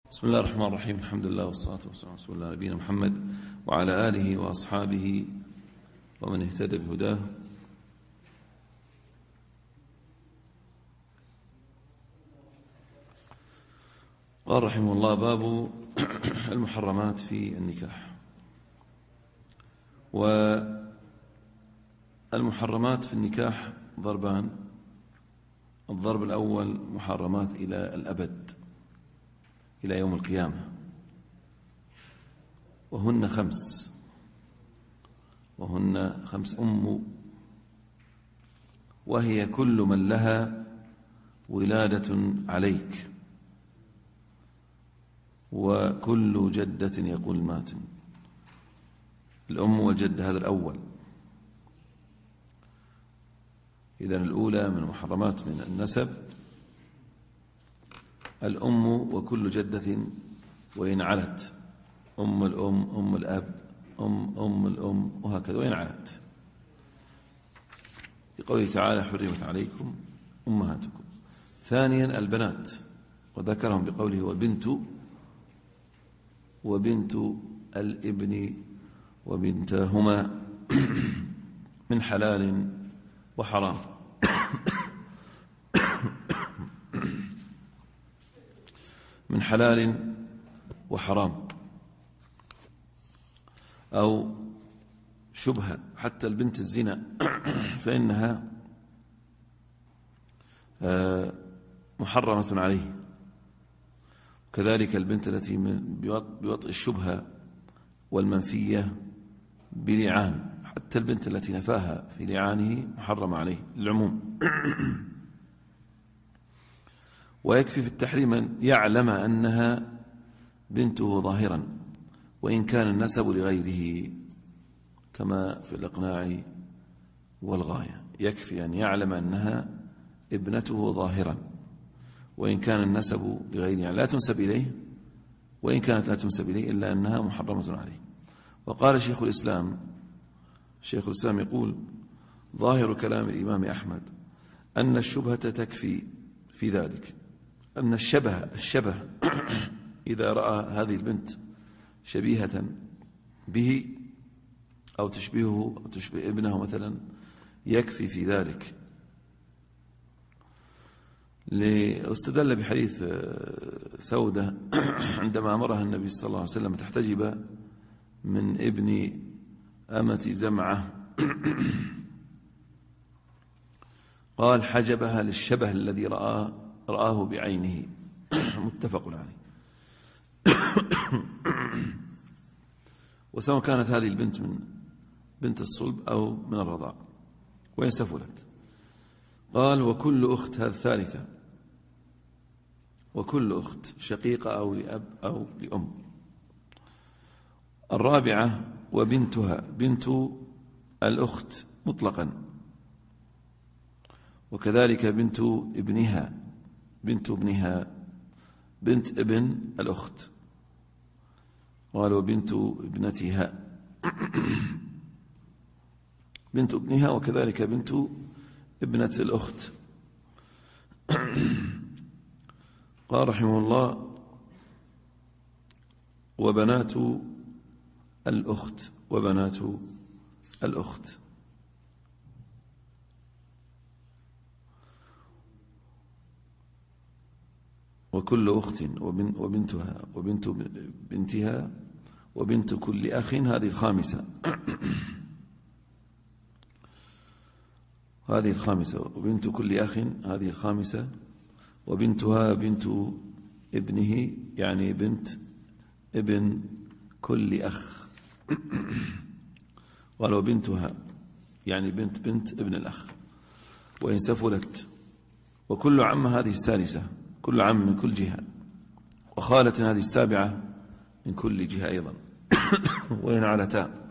بسم الله الرحمن الرحيم. الحمد لله والصلاة والسلام على رسول الله نبينا محمد وعلى آله وأصحابه ومن اهتدى بهداه. قال رحمه الله: باب المحرمات في النكاح. والمحرمات في النكاح ضربان. الضرب الأول محرمات إلى الأبد، إلى يوم القيامة، وهن خمس وهي كل من لها ولادة عليك، وكل جدة يقول الماتن. الأم والجدة هذا الأول. إذن الأولى من المحرمات من النسب الأم وكل جدة وإن علت، أم الأم، أم الأب، أم الأم، وهكذا وإن علت. لقوله تعالى: حرمت عليكم أمهاتكم. ثانيا البنات، وذكرهم بقوله: وبنت الابن وبنتهما من حلال وحرام. من حلال وحرام أو شبهة. حتى البنت الزنا فإنها محرمة عليه، كذلك البنت التي بوطء الشبهة والمنفية بلعان، حتى البنت التي نفاها في لعانه محرم عليه للعموم. ويكفي في التحريم أن يعلم أنها بنته ظاهرا وإن كان النسب لغيره، كما في الإقناع والغاية. يكفي أن يعلم أنها ابنته ظاهرا وإن كان النسب لغيره، يعني لا تنسب إليه، وإن كانت لا تنسب إليه إلا أنها محرمة عليه. وقال شيخ الإسلام يقول: ظاهر كلام الإمام أحمد أن الشبهة تكفي في ذلك، أن الشبه إذا رأى هذه البنت شبيهة به أو تشبهه أو تشبه ابنه مثلا، يكفي في ذلك. استدل بحديث سودة عندما أمرها النبي صلى الله عليه وسلم تحتجب من ابن أمة زمعة، قال: حجبها للشبه الذي رآه بعينه. متفق عليه. وسواء كانت هذه البنت من بنت الصلب أو من الرضاع وإن سفلت. قال: وكل أخت، هذا الثالثة، وكل أخت شقيقة أو لأب أو لأم. الرابعة: وبنتها، بنت الأخت مطلقا، وكذلك بنت ابنها، بنت ابن الأخت. قال: وبنت ابنتها، بنت ابنها، وكذلك بنت ابنة الأخت. قال رحمه الله: وبنات الأخت، وكل أخت وبنتها وبنت بنتها وبنت كل أخ، هذه الخامسة. وبنت كل أخ، هذه الخامسة. وبنتها بنت ابنه، يعني بنت ابن كل أخ. قال: وبنتها يعني بنت ابن الأخ وإن سفلت. وكل عم، هذه السادسة، كل عم من كل جهة. وخالة، هذه السابعة، من كل جهة أيضا وإن علتا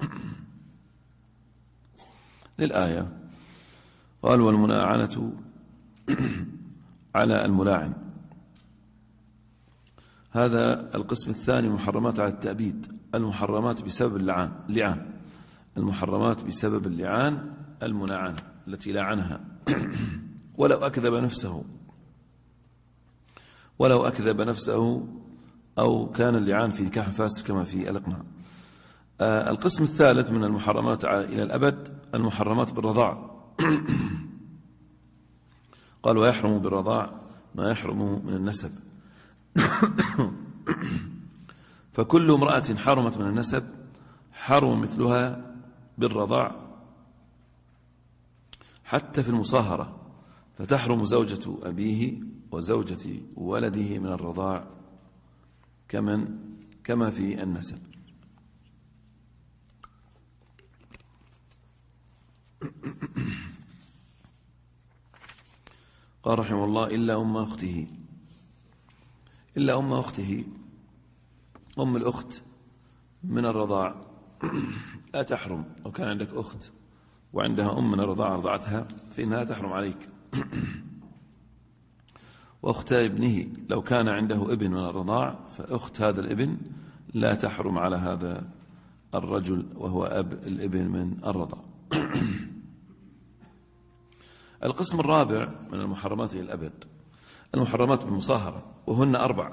للآية. قال: والملاعنة على الملاعن. هذا القسم الثاني، محرمات على التأبيد، المحرمات بسبب اللعان، المحرمات بسبب اللعان، الملاعنة التي لاعنها ولو أكذب نفسه أو كان اللعان في نكاح فاسد كما في الإقناع. القسم الثالث من المحرمات إلى الأبد المحرمات بالرضاع. قال ويحرم بالرضاع ما يحرم من النسب. فكل امرأة حرمت من النسب حرم مثلها بالرضاع، حتى في المصاهرة، فتحرم زوجة أبيه وزوجة ولده من الرضاع كما في النسب. قال رحمه الله إلا أم أخته. إلا أم أخته، أم الأخت من الرضاع لا تحرم. لو كان عندك أخت وعندها أم من الرضاع رضعتها فإنها تحرم عليك. وأخت ابنه، لو كان عنده ابن من الرضاع فأخت هذا الابن لا تحرم على هذا الرجل وهو أب الابن من الرضاع. القسم الرابع من المحرمات إلى الأبد المحرمات بالمصاهرة، وهن 4.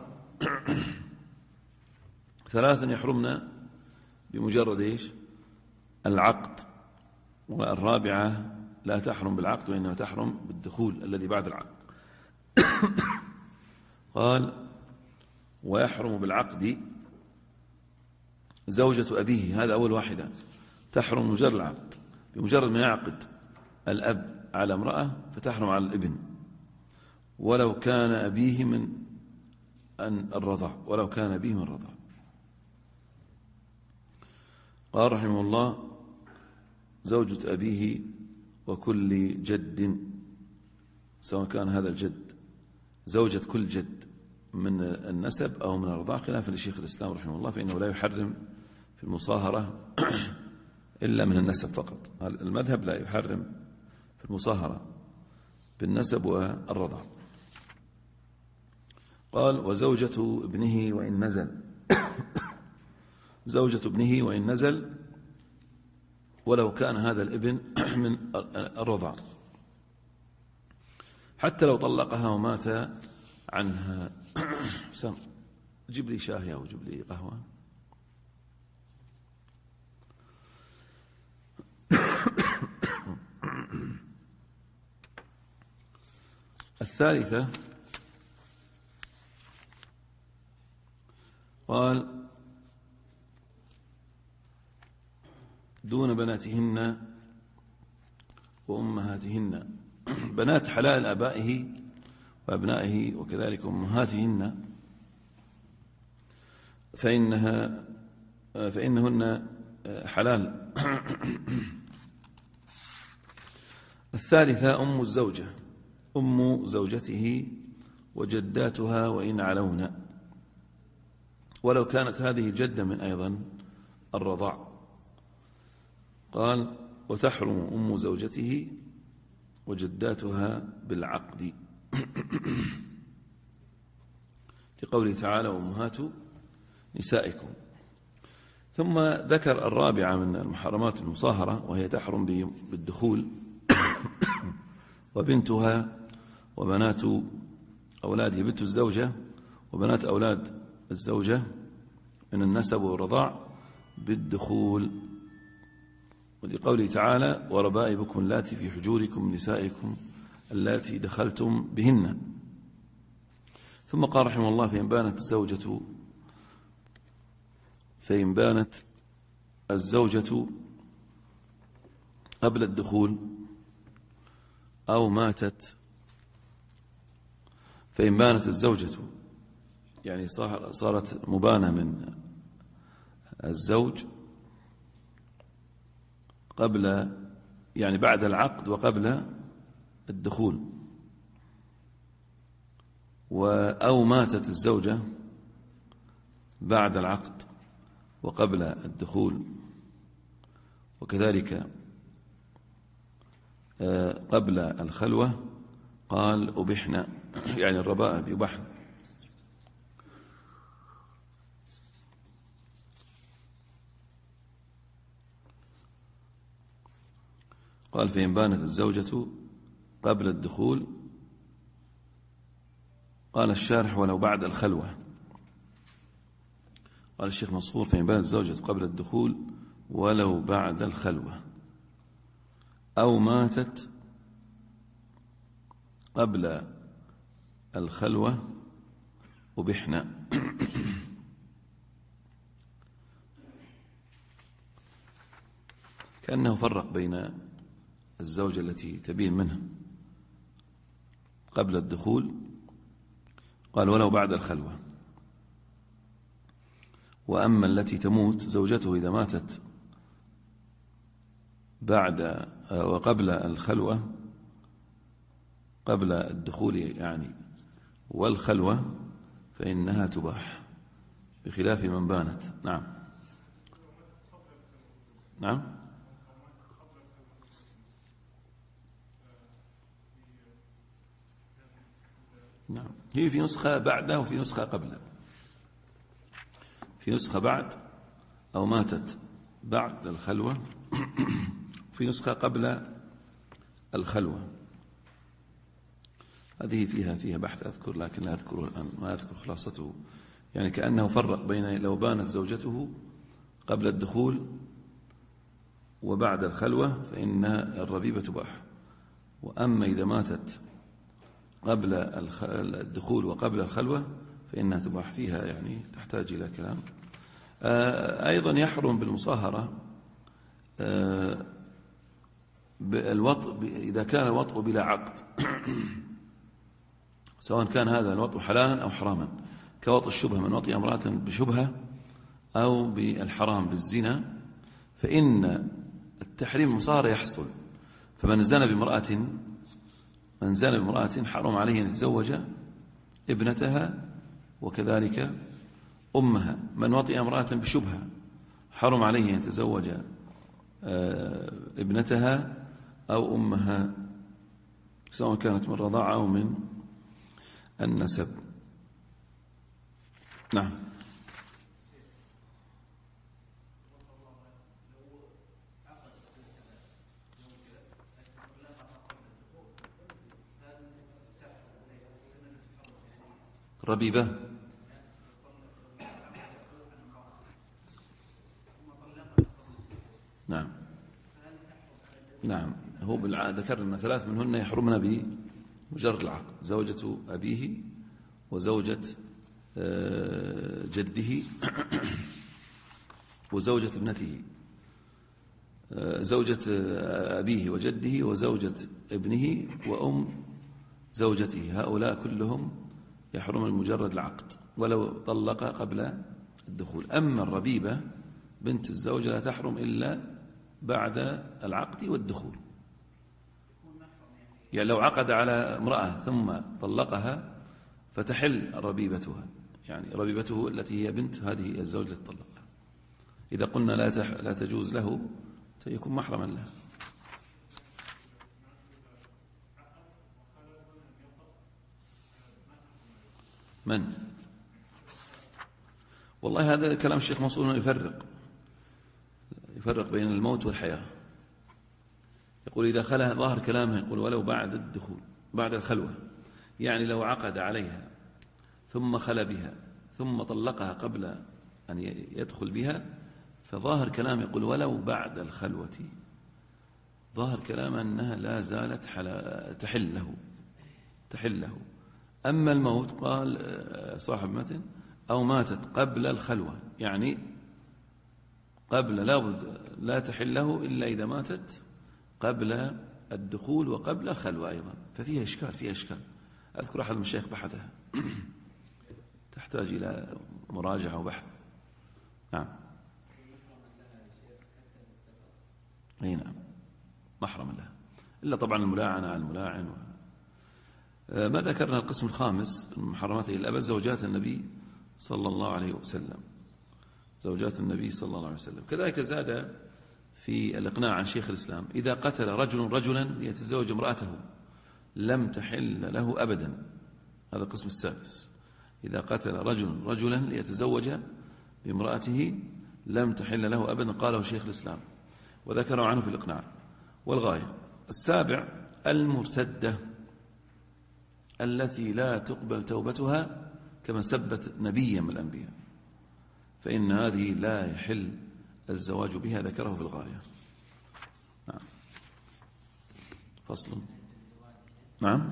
3 يحرمن بمجرد العقد، والرابعة لا تحرم بالعقد وإنما تحرم بالدخول الذي بعد العقد. قال ويحرم بالعقد زوجة أبيه، هذا أول واحدة تحرم مجرد العقد، بمجرد ما يعقد الأب على امرأة فتحرم على الابن ولو كان أبيه من الرضاع، ولو كان أبيه من الرضاع. قال رحمه الله زوجة أبيه وكل جد، سواء كان هذا الجد زوجة كل جد من النسب أو من الرضاع، خلافا لشيخ الإسلام رحمه الله، فإنه لا يحرم في المصاهرة إلا من النسب فقط. المذهب لا يحرم في المصاهرة بالنسب والرضاع. قال وزوجة ابنه وإن نزل. زوجة ابنه وإن نزل ولو كان هذا الابن من الرضاع، حتى لو طلقها ومات عنها. سام جيب لي شاهي أو جيب لي قهوة. الثالثة قال دون بناتهن وأمهاتهن. بنات حلال آبائه وأبنائه وكذلك أمهاتهن فإنهن حلال. الثالثة أم الزوجة، أم زوجته وجداتها وإن علون، ولو كانت هذه جدة من أيضا الرضاع. قال وتحرم أم زوجته وجداتها بالعقد، لقوله تعالى وأمهات نسائكم. ثم ذكر الرابعة من المحرمات المصاهرة، وهي تحرم بالدخول وبنتها وبنات أولاده، بنت الزوجة وبنات أولاد الزوجة من النسب والرضاع بالدخول، ولقوله تعالى وربائبكم اللاتي في حجوركم نسائكم اللاتي دخلتم بهن. ثم قال رحمه الله فإن بانت الزوجة قبل الدخول أو ماتت، فإن بانت الزوجة يعني صارت مبانة من الزوج قبل، يعني بعد العقد وقبل الدخول، أو ماتت الزوجة بعد العقد وقبل الدخول، وكذلك قبل الخلوة، قال أبحنا، يعني الربائب يبحن. قال فإن بانت الزوجة قبل الدخول، قال الشارح ولو بعد الخلوة، قال الشيخ منصور: فإن بانت الزوجة قبل الدخول ولو بعد الخلوة، أو ماتت قبل الخلوة أبحنا. كأنه فرق بين الزوجة التي تبين منها قبل الدخول، قال ولو بعد الخلوة، وأما التي تموت زوجته إذا ماتت بعد وقبل الخلوة، قبل الدخول يعني والخلوة، فإنها تباح بخلاف من بانت. نعم نعم. نعم، هي في نسخة بعده وفي نسخة قبله. في نسخة بعد أو ماتت بعد الخلوة، في نسخة قبل الخلوة. هذه فيها بحث أذكر، لكن لا أذكر الآن، ما أذكر خلاصته. يعني كأنه فرق بين لو بانت زوجته قبل الدخول وبعد الخلوة فإن الربيبة تباح، وأما إذا ماتت قبل الدخول وقبل الخلوة فإنها تباح فيها، يعني تحتاج إلى كلام. أيضا يحرم بالمصاهرة الوطء إذا كان الوطء بلا عقد، سواء كان هذا الوطء حلالا أو حراما، كوطء الشبهة من وطئ امرأة بشبهة أو بالحرام بالزنا، فإن التحريم المصاهرة يحصل. فمن زنى بامرأة حرم عليه أن يتزوج ابنتها وكذلك أمها. من وطئ امرأة بشبهة حرم عليه أن يتزوج ابنتها أو أمها، سواء كانت من رضاعة أو من النسب. نعم. ربيبة. نعم نعم. هو بالعادة ذكرنا 3 منهن يحرمن بمجرد العقد: زوجة أبيه، وزوجة جده، وزوجة ابنته، زوجة أبيه وجده وزوجة ابنه وأم زوجته. هؤلاء كلهم يحرم مجرد العقد ولو طلق قبل الدخول. أما الربيبة بنت الزوجة لا تحرم إلا بعد العقد والدخول. يعني لو عقد على امرأة ثم طلقها فتحل ربيبتها، يعني ربيبته التي هي بنت هذه الزوجة التي طلقها. إذا قلنا لا تجوز له سيكون محرما له. من؟ والله هذا كلام الشيخ منصور، يفرق بين الموت والحياة. يقول إذا خلى، ظاهر كلامه يقول ولو بعد الدخول بعد الخلوة، يعني لو عقد عليها ثم خلى بها ثم طلقها قبل أن يدخل بها، فظاهر كلام يقول ولو بعد الخلوة، ظاهر كلام أنها لا زالت تحل له. أما الموت قال صاحب متن أو ماتت قبل الخلوة، يعني قبل لا تحل له إلا إذا ماتت قبل الدخول وقبل الخلوة أيضا، ففيها إشكال. أذكر أحد المشايخ بحثها، تحتاج إلى مراجعة وبحث. نعم. أي نعم، محرم له، إلا طبعا الملاعنة على الملاعن. ما ذكرنا القسم الخامس من محرماته الأبد: زوجات النبي صلى الله عليه وسلم. زوجات النبي صلى الله عليه وسلم. كذلك زاد في الإقناع عن شيخ الإسلام: إذا قتل رجل رجلا ليتزوج امرأته لم تحل له أبدا. هذا القسم السادس: إذا قتل رجل رجلا ليتزوج بامرأته لم تحل له أبدا، قاله شيخ الإسلام وذكروا عنه في الإقناع والغاية. السابع: المرتدة التي لا تقبل توبتها كما سبت نبيا من الأنبياء، فإن هذه لا يحل الزواج بها، ذكره في الغاية. نعم. فصل. نعم.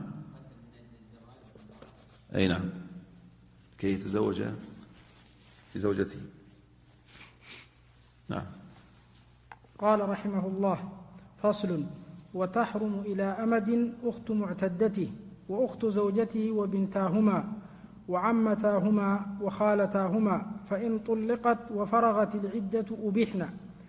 أي نعم، كي يتزوج بزوجته. نعم. قال رحمه الله: فصل. وتحرم إلى أمد أخت معتدته وأخت زوجته وبنتاهما وعمتاهما وخالتاهما، فإن طلقت وفرغت العدة أبحن،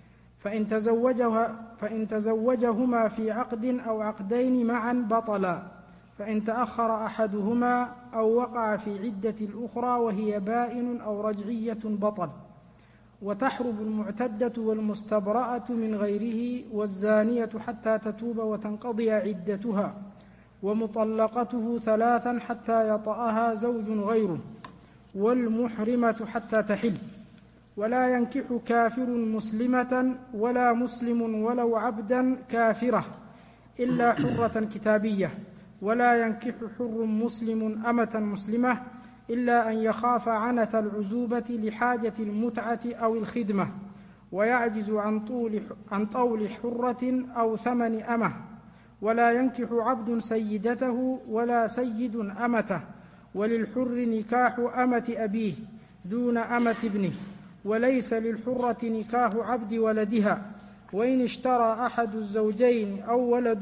فإن تزوجهما في عقد أو عقدين معا بطلا، فإن تأخر أحدهما أو وقع في عدة الأخرى وهي بائن أو رجعية بطل. وتحرم المعتدة والمستبرأة من غيره والزانية حتى تتوب وتنقضي عدتها، ومطلقته 3 حتى يطأها زوج غيره، والمحرمة حتى تحل. ولا ينكح كافر مسلمة ولا مسلم ولو عبدا كافرة إلا حرة كتابية، ولا ينكح حر مسلم أمة مسلمة إلا أن يخاف عنة العزوبة لحاجة المتعة أو الخدمة، ويعجز عن طول حرة أو ثمن أمة. ولا ينكح عبد سيدته ولا سيد أمته، وللحر نكاح أمة أبيه دون أمة ابنه، وليس للحرة نكاح عبد ولدها. وإن اشترى أحد الزوجين أو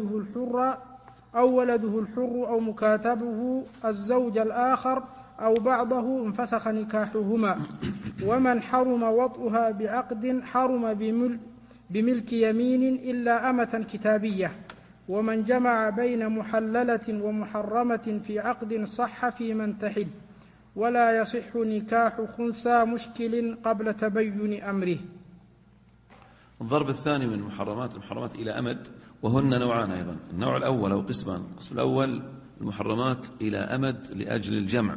ولده الحر أو مكاتبه الزوج الآخر أو بعضه انفسخ نكاحهما. ومن حرم وطئها بعقد حرم بملك يمين إلا أمة كتابية. ومن جمع بين محللة ومحرمة في عقد صح في من تحل. ولا يصح نكاح خنثى مشكل قبل تبين أمره. الضرب الثاني من المحرمات إلى أمد، وهن نوعان أيضا. النوع الأول أو قسمان. القسم الأول المحرمات إلى أمد لأجل الجمع،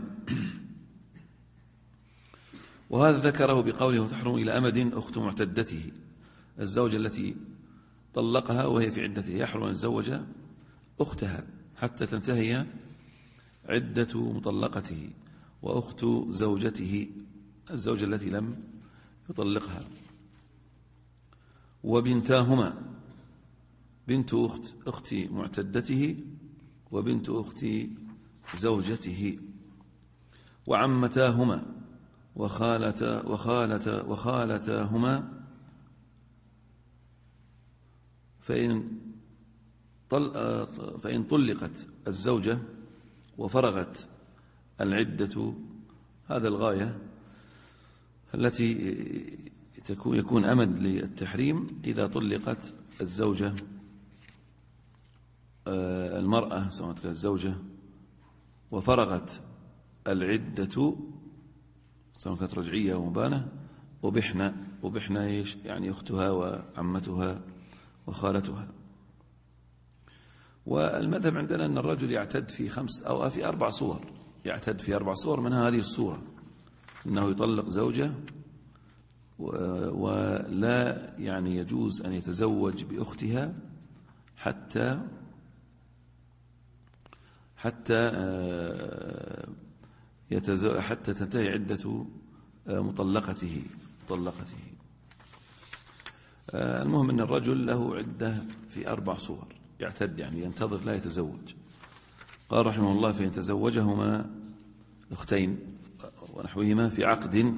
وهذا ذكره بقوله: تحرم إلى أمد أخت معتدته، الزوجة التي طلقها وهي في عدته يحرم أن يتزوج أختها حتى تنتهي عدة مطلقته، وأخت زوجته الزوجة التي لم يطلقها، وبنتاهما، بنت أخت معتدته وبنت أخت زوجته، وعمتاهما وخالتاهما، فإن طلقت الزوجة وفرغت العدة. هذا الغاية التي يكون أمد للتحريم إذا طلقت الزوجة، المرأة سواء كانت الزوجة، وفرغت العدة سواء كانت رجعية ومبانة، وبحنا إيش يعني؟ أختها وعمتها وخالتها. والمذهب عندنا أن الرجل يعتد في 5 أو في 4 صور، يعتد في 4 صور منها هذه الصورة، أنه يطلق زوجة ولا يعني يجوز أن يتزوج بأختها حتى تنتهي عدة مطلقته. المهم أن الرجل له عدة في 4 صور يعتد، يعني ينتظر لا يتزوج. قال رحمه الله: فإن تزوجهما أختين ونحوهما في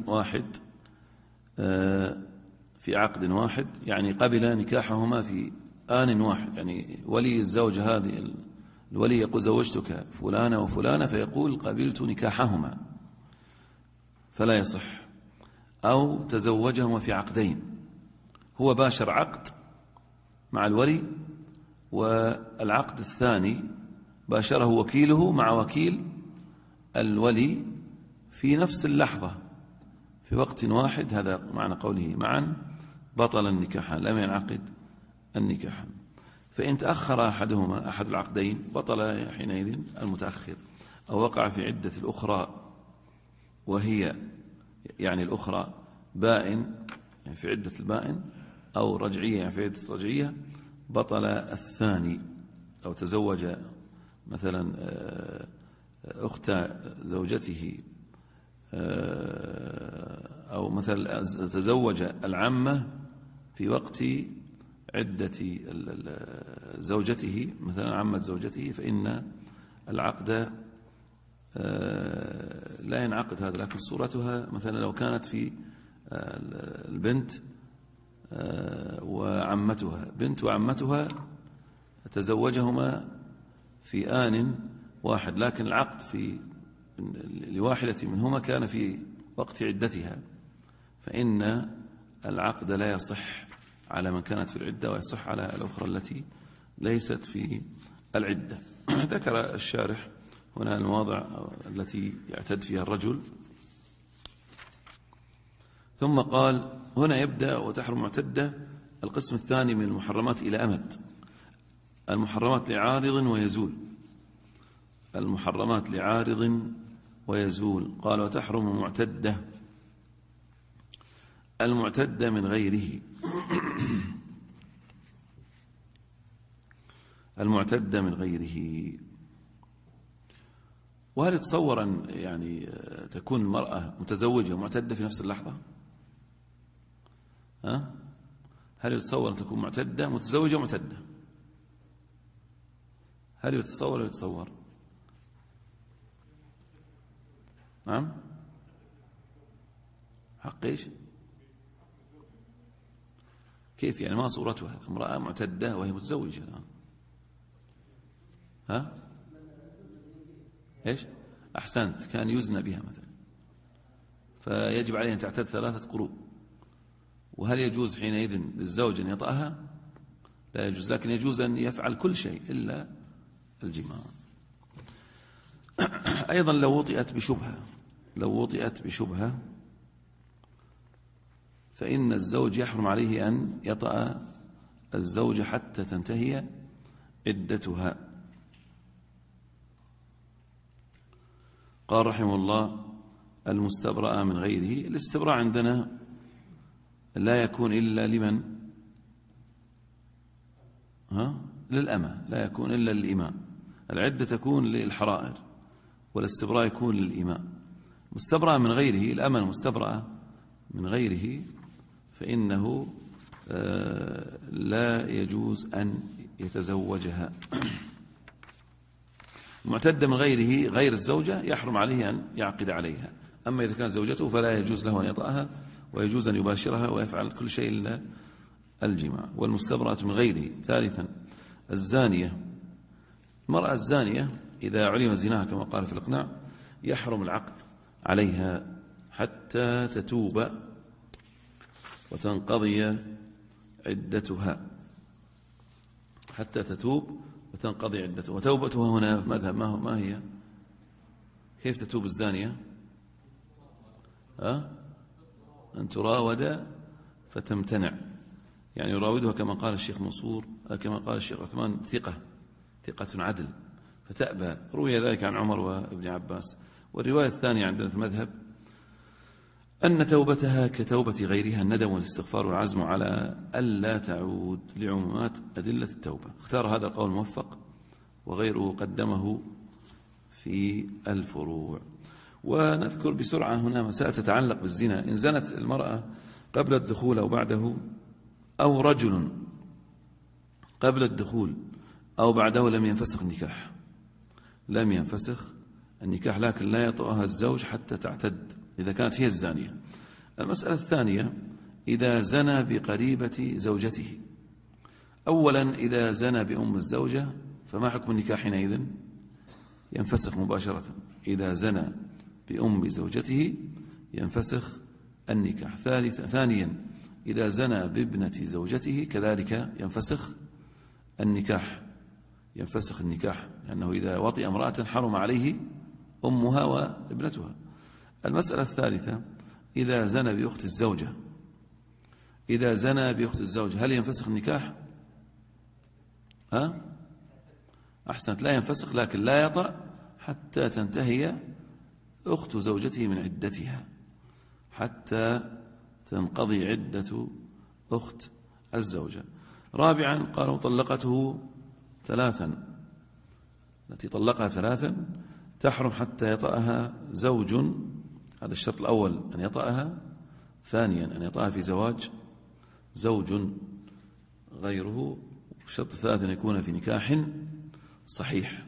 عقد واحد، يعني قبل نكاحهما في آن واحد، يعني ولي الزوجة هذه الولي يقول: زوجتك فلانة وفلانة، فيقول: قبلت نكاحهما، فلا يصح. أو تزوجهما في عقدين، هو باشر عقد مع الولي، والعقد الثاني باشره وكيله مع وكيل الولي في نفس اللحظة في وقت واحد. هذا معنى قوله معا بطل النكاحان، لم ينعقد النكاحان. فإن تأخر أحد العقدين بطل حينئذ المتأخر، أو وقع في عدة الأخرى وهي يعني الأخرى بائن، يعني في عدة البائن، أو رجعية يعني في عدة الرجعية، بطل الثاني. أو تزوج مثلا أخت زوجته أو مثلا تزوج العمة في وقت عدة زوجته، مثلا عمة زوجته، فإن العقد لا ينعقد هذا. لكن صورتها مثلا لو كانت في البنت وعمتها، بنت وعمتها تزوجهما في آن واحد، لكن العقد لواحدة منهما كان في وقت عدتها، فإن العقد لا يصح على من كانت في العدة ويصح على الأخرى التي ليست في العدة. ذكر الشارح هنا المواضع التي يعتد فيها الرجل، ثم قال هنا يبدأ وتحرم معتدة القسم الثاني من المحرمات إلى أمد. المحرمات لعارض ويزول، المحرمات لعارض ويزول. قال وتحرم معتدة، المعتدة من غيره، المعتدة من غيره. وهل يتصور أن يعني تكون المرأة متزوجة معتدة في نفس اللحظة؟ هل يتصور أن تكون معتدة متزوجة معتدة؟ هل يتصور؟ يتصور؟ نعم. حق ايش؟ كيف يعني؟ ما صورتها امرأة معتدة وهي متزوجة الآن؟ ايش؟ أحسنت، كان يزنى بها مثلا، فيجب عليه أن تعتد 3 قروء. وهل يجوز حينئذ للزوج أن يطأها؟ لا يجوز، لكن يجوز أن يفعل كل شيء إلا الجماع. أيضا لو وطئت بشبهة فإن الزوج يحرم عليه أن يطأ الزوجة حتى تنتهي عدتها. قال رحمه الله المستبرأ من غيره. الاستبراء عندنا لا يكون إلا لمن؟ للأمة، لا يكون إلا للإماء. العدة تكون للحرائر والاستبراء يكون للإماء. مستبرأ من غيره، الأمة المستبرأة من غيره فإنه لا يجوز أن يتزوجها. معتدة من غيره غير الزوجة يحرم عليه أن يعقد عليها، أما إذا كانت زوجته فلا يجوز له أن يطأها، ويجوز أن يباشرها ويفعل كل شيء إلا الجماع. والمستبرأة من غيره. ثالثا الزانية، المرأة الزانية إذا علم زناها كما قال في الإقناع يحرم العقد عليها حتى تتوب وتنقضي عدتها، حتى تتوب وتنقضي عدتها. وتوبتها هنا في مذهب ما هي؟ كيف تتوب الزانية؟ أن تراود فتمتنع، يعني يراودها كما قال الشيخ منصور، كما قال الشيخ عثمان ثقة عدل، فتأبى. روي ذلك عن عمر وابن عباس. والرواية الثانية عندنا في المذهب أن توبتها كتوبة غيرها، الندم والاستغفار والعزم على ألا تعود لعمومات أدلة التوبة. اختار هذا القول موفق وغيره قدمه في الفروع. ونذكر بسرعة هنا مسائل تتعلق بالزنا. إن زنت المرأة قبل الدخول أو بعده، أو رجل قبل الدخول أو بعده لم ينفسخ النكاح، لم ينفسخ النكاح، لكن لا يطأها الزوج حتى تعتد إذا كانت هي الزانية. المسألة الثانية إذا زنى بقريبة زوجته. أولا إذا زنى بأم الزوجة فما حكم النكاح حينئذ؟ ينفسخ مباشرة. إذا زنى بأم زوجته ينفسخ النكاح. ثانيا إذا زنى بابنة زوجته كذلك ينفسخ النكاح، ينفسخ النكاح، لأنه إذا وطئ امرأة حرم عليه أمها وابنتها. المسألة الثالثة إذا زنى بأخت الزوجة، إذا زنى بأخت الزوجة هل ينفسخ النكاح؟ أحسنت، لا ينفسخ، لكن لا يطأ حتى تنتهي أخت زوجته من عدتها، حتى تنقضي عدة أخت الزوجة. رابعا قال وطلقته 3، التي طلقها 3 تحرم حتى يطأها زوج. هذا الشرط الأول أن يطأها ثانيا أن يطأها في زواج زوج غيره. الشرط الثالث أن يكون في نكاح صحيح.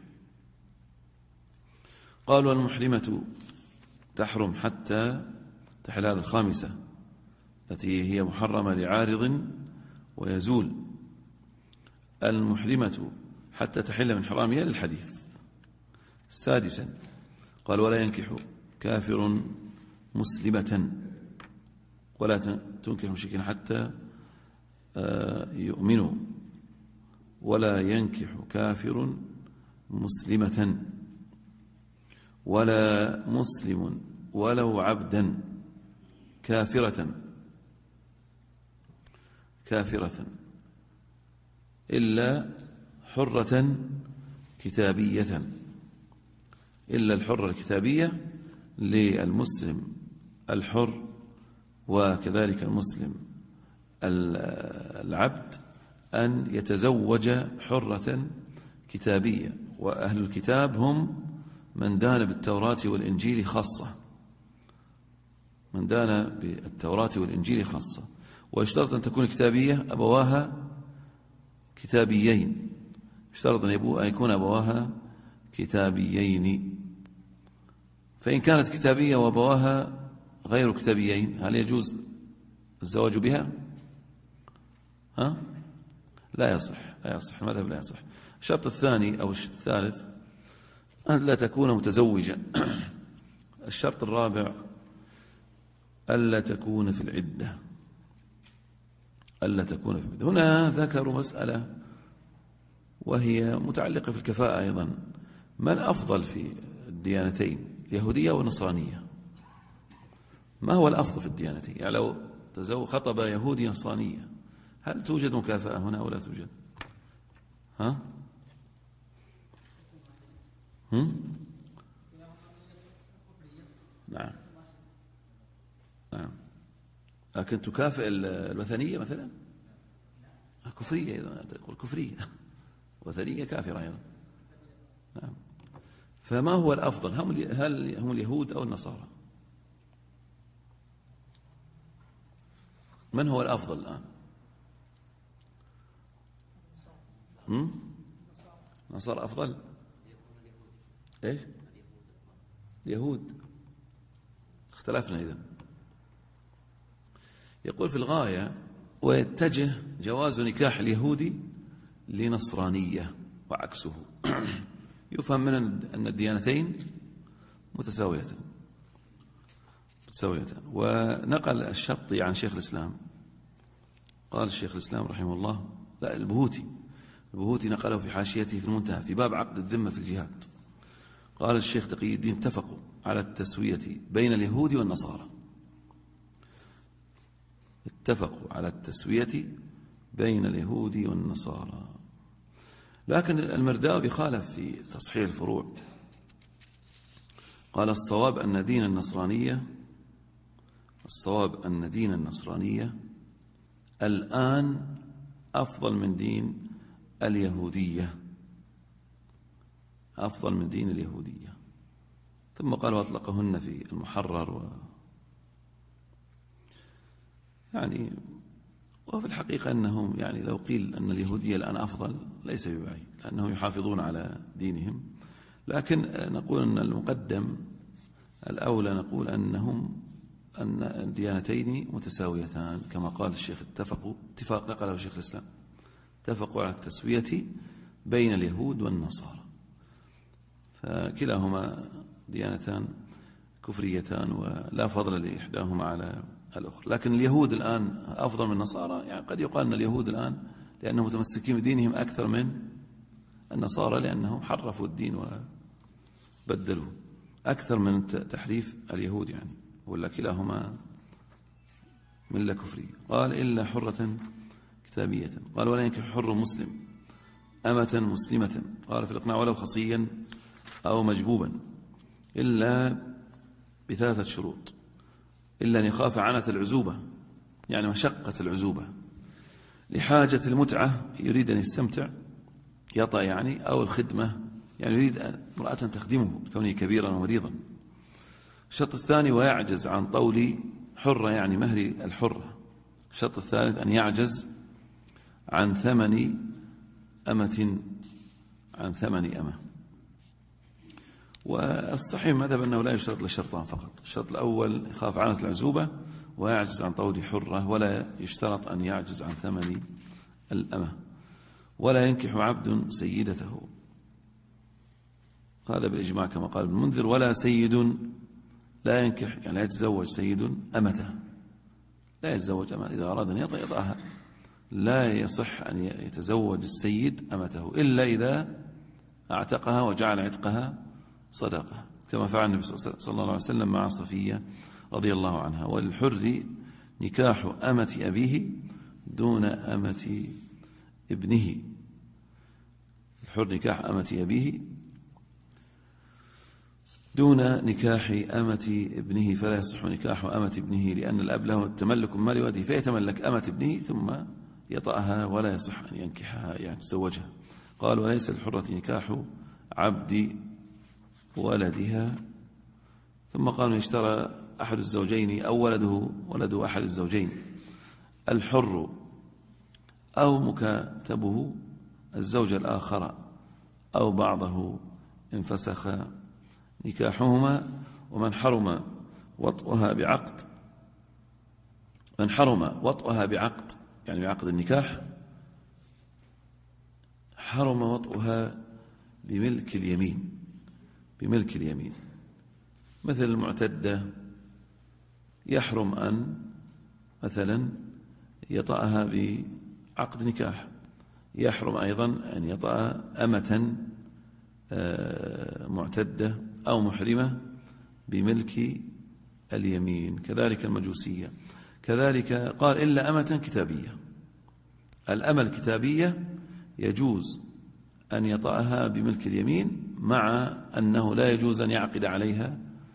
قالوا المحرمة تحرم حتى تحل. هذه الخامسة التي هي محرمة لعارض ويزول. المحرمة حتى تحل من حرامها للحديث. سادسا قال ولا ينكح كافر مسلمة، ولا تنكح مشركين حتى يؤمنوا، ولا ينكح كافر مسلمة ولا مسلم ولو عبدا كافرة إلا حرة كتابية، إلا الحرة الكتابية للمسلم الحر وكذلك المسلم العبد أن يتزوج حرة كتابية. وأهل الكتاب هم من دان بالتوراة والإنجيل خاصة، من دان بالتوراة والإنجيل خاصة. ويشترط أن تكون كتابية أبواها كتابيين، يشترط أن يكون أبواها كتابيين. فإن كانت كتابية وأبواها غير كتابيين هل يجوز الزواج بها؟ لا يصح المذهب لا يصح. الشرط الثاني أو الثالث أن لا تكون متزوجة. الشرط الرابع ألا تكون في العدة. هنا ذكروا مسألة وهي متعلقة في الكفاءة أيضا. ما الأفضل في الديانتين، اليهودية والنصرانية؟ ما هو الأفضل في الديانتين؟ يعني لو خطب يهودي نصرانية هل توجد مكافأة هنا ولا توجد؟ نعم. لكن تكافئ الوثنية مثلا؟ كفرية أيضا، تقول كفرية وثنية كافرة أيضا. نعم. فما هو الأفضل؟ هل هم اليهود أو النصارى؟ من هو الأفضل الآن؟ النصارى أفضل. إيش؟ اليهود. اختلفنا إذن. يقول في الغاية ويتجه جواز نكاح اليهودي لنصرانية وعكسه. يفهم من أن الديانتين متساويتان. ونقل الشطي عن شيخ الإسلام، قال الشيخ الإسلام رحمه الله، لا البهوتي نقله في حاشيته في المنتهى في باب عقد الذمة في الجهاد. قال الشيخ تقي الدين اتفقوا على التسوية بين اليهود والنصارى. لكن المرداوي خالف في تصحيح الفروع. قال الصواب أن دين النصرانية الآن أفضل من دين اليهودية. ثم قال وأطلقهن في المحرر وفي الحقيقة أنهم لو قيل أن اليهودية الآن أفضل ليس ببعيد، لأنهم يحافظون على دينهم. لكن نقول أن المقدم الأولى نقول أن الديانتين متساويتان كما قال الشيخ. اتفاق نقله الشيخ الإسلام، اتفقوا على التسوية بين اليهود والنصارى، فكلاهما ديانتان كفريتان ولا فضل لإحداهما على الأخرى. لكن اليهود الآن أفضل من النصارى، قد يقال أن اليهود الآن لأنهم متمسكين بدينهم أكثر من النصارى، لأنهم حرفوا الدين وبدلوه أكثر من تحريف اليهود ولا كلاهما ملة كفرية. قال إلا حرة كتابية. قال ولا ينكح حر مسلم أمة مسلمة. قال في الإقناع ولو خصيا أو مجبوبا إلا بثلاثة شروط: إلا أن يخاف عنة العزوبة، مشقة العزوبة، لحاجة المتعة يريد أن يستمتع يطأ أو الخدمة يريد امرأة تخدمه كونه كبيرا ومريضا. الشرط الثاني ويعجز عن طول حرة يعني مهر الحرة. الشرط الثالث أن يعجز عن ثمن أمة. والصحيح مذهب أنه لا يشترط للشرطان فقط. الشرط الأول يخاف عنة العزوبة ويعجز عن طود حرة، ولا يشترط أن يعجز عن ثمن الأمة. ولا ينكح عبد سيدته، هذا بالإجماع كما قال ابن المنذر. ولا سيد لا ينكح، يعني لا يتزوج سيد أمته، لا يتزوج أمته إذا أراد أن يطأها، لا يصح أن يتزوج السيد أمته إلا إذا اعتقها وجعل عتقها صدقة، كما فعل النبي صلى الله عليه وسلم مع صفية رضي الله عنها. والحر نكاح أمة أبيه دون أمة ابنه. الحر نكاح أمة أبيه دون نكاح أمة ابنه، فلا يصح نكاح أمة ابنه، لأن الأب له التملك من مال والده، فيتملك أمة ابنه ثم يطأها، ولا يصح أن ينكحها يعني يتزوجها. قال وليس الحرة نكاح عبد ولدها. ثم قالوا يشترى أحد الزوجين أو ولده أحد الزوجين الحر أو مكاتبه الزوج الآخر أو بعضه انفسخ نكاحهما. ومن حرم وطئها بعقد يعني بعقد النكاح، حرم وطئها بملك اليمين. مثل المعتدة يحرم أن مثلا يطأها بعقد نكاح، يحرم أيضا أن يطأ أمة معتدة أو محرمة بملك اليمين. كذلك المجوسية. كذلك قال إلا أمة كتابية. الأمة الكتابية يجوز أن يطأها بملك اليمين، مع أنه لا يجوز أن يعقد عليها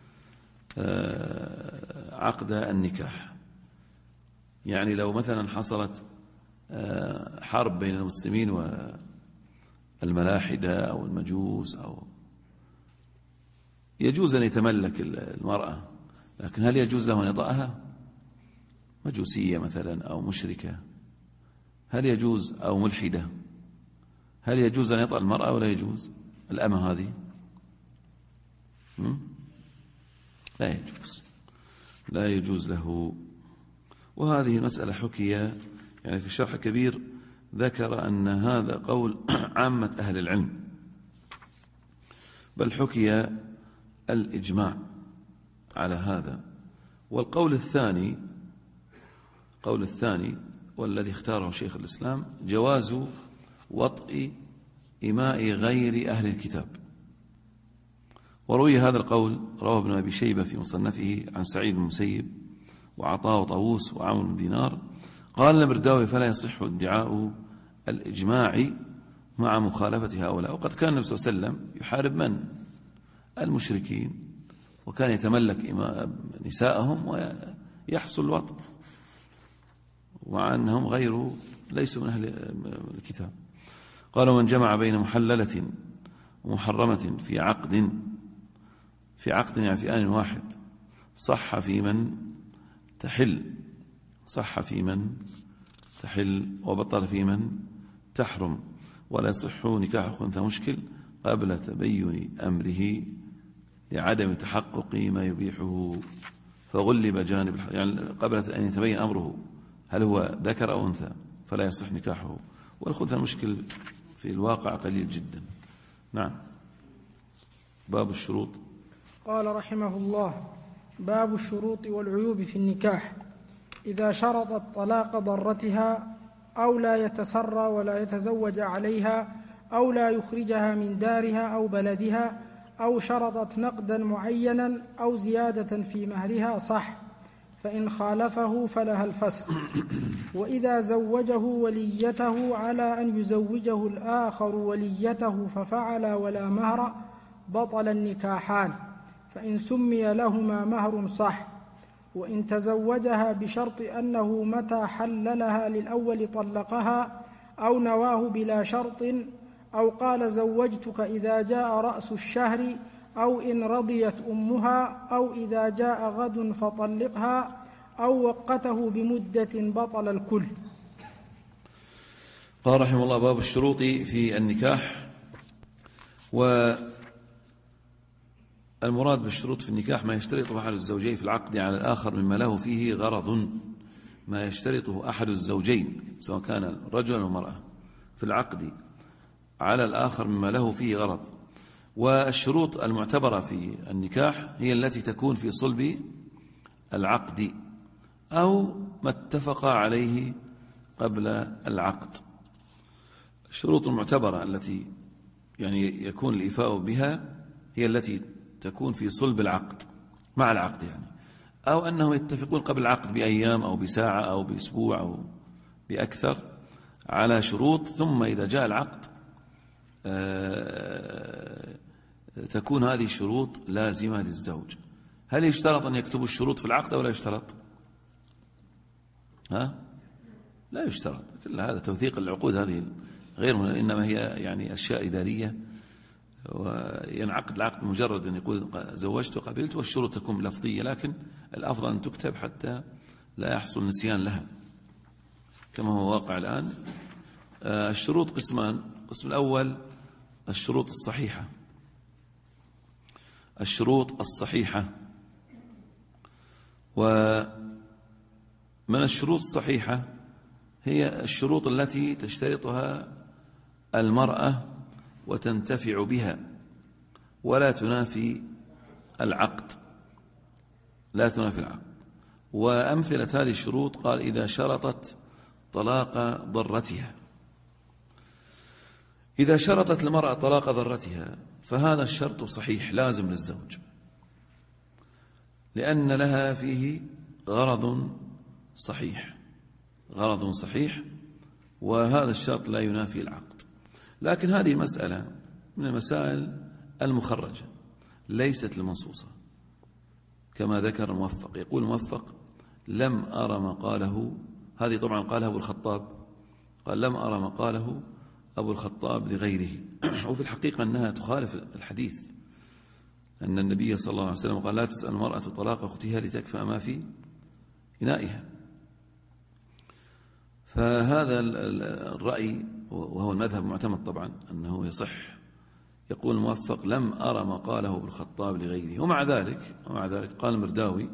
عقد النكاح. يعني لو مثلا حصلت حرب بين المسلمين والملاحدة أو المجوس، أو يجوز أن يتملك المرأة، لكن هل يجوز له أن يطأها؟ مجوسية مثلا أو مشركة، هل يجوز؟ أو ملحدة، هل يجوز أن يطأ المرأة ولا يجوز؟ الأمة هذه لا يجوز له. وهذه المسألة حكي يعني في الشرح الكبير، ذكر أن هذا قول عامة أهل العلم، بل حكي الإجماع على هذا. والقول الثاني والذي اختاره شيخ الإسلام جواز وطئ إماء غير أهل الكتاب. وروي هذا القول، رواه ابن أبي شيبة في مصنفه عن سعيد بن المسيب وعطاء وطاووس وعمرو بن دينار. قال المرداوي فلا يصح ادعاء الإجماع مع مخالفة هؤلاء. وقد كان النبي صلى الله عليه وسلم يحارب من؟ المشركين، وكان يتملك نساءهم ويحصل الوطء، ومع أنهم ليسوا من أهل الكتاب. قال ومن جمع بين محللة ومحرمة في عقد يعني في آن واحد صح في من تحل وبطل في من تحرم. ولا يصح نكاح أنثى مشكل قبل تبين أمره لعدم تحقق ما يبيحه، فغلب جانب يعني قبل أن يتبين أمره هل هو ذكر أو أنثى، فلا يصح نكاحه. والخنثى المشكل في الواقع قليل جدا. نعم. باب الشروط. قال رحمه الله: باب الشروط والعيوب في النكاح. إذا شرطت طلاق ضرتها أو لا يتسرى ولا يتزوج عليها أو لا يخرجها من دارها أو بلدها أو شرطت نقدا معينا أو زيادة في مهرها صح، فإن خالفه فلها الفسخ. وإذا زوجه وليته على أن يزوجه الآخر وليته ففعل ولا مهر بطل النكاحان، فإن سمي لهما مهر صح. وإن تزوجها بشرط أنه متى حللها للأول طلقها أو نواه بلا شرط أو قال زوجتك إذا جاء رأس الشهر أو إن رضيت أمها أو إذا جاء غد فطلقها أو وقته بمدة بطل الكل. قال رحمه الله: باب الشروط في النكاح. والمراد بالشروط في النكاح ما يشترطه أحد الزوجين في العقد على الآخر مما له فيه غرض، ما يشترطه أحد الزوجين سواء كان رجلا أو امرأة في العقد على الآخر مما له فيه غرض. والشروط المعتبرة في النكاح هي التي تكون في صلب العقد أو ما اتفق عليه قبل العقد. الشروط المعتبرة التي يعني يكون الإيفاء بها هي التي تكون في صلب العقد مع العقد، يعني أو أنهم يتفقون قبل العقد بأيام أو بساعة أو بأسبوع أو بأكثر على شروط، ثم إذا جاء العقد تكون هذه الشروط لازمة للزوج. هل يشترط أن يكتبوا الشروط في العقد أو لا يشترط؟ لا يشترط. كل هذا توثيق العقود هذه غير، إنما هي يعني أشياء إدارية، وينعقد العقد مجرد أن يقول زوجت وقبلت، والشروط تكون لفظية، لكن الأفضل أن تكتب حتى لا يحصل نسيان لها كما هو واقع الآن. الشروط قسمان: القسم الأول الشروط الصحيحة. الشروط الصحيحة، ومن الشروط الصحيحة هي الشروط التي تشترطها المرأة وتنتفع بها ولا تنافي العقد، لا تنافي العقد. وأمثلة هذه الشروط قال: إذا شرطت طلاق ضرتها. إذا شرطت المرأة طلاق ضرتها فهذا الشرط صحيح لازم للزوج، لأن لها فيه غرض صحيح، غرض صحيح، وهذا الشرط لا ينافي العقد. لكن هذه مسألة من المسائل المخرجة ليست المنصوصة، كما ذكر الموفق. يقول الموفق: لم أرى ما قاله، هذه طبعا قالها أبو الخطاب، قال: لم أرى ما قاله أبو الخطاب لغيره. وفي الحقيقة أنها تخالف الحديث، أن النبي صلى الله عليه وسلم قال: لا تسأل المرأة طلاق أختها لتكفأ ما في إنائها. فهذا الرأي وهو المذهب معتمد طبعا أنه يصح. يقول الموفق: لم أرى ما قاله ابن الخطاب لغيره. ومع ذلك قال المرداوي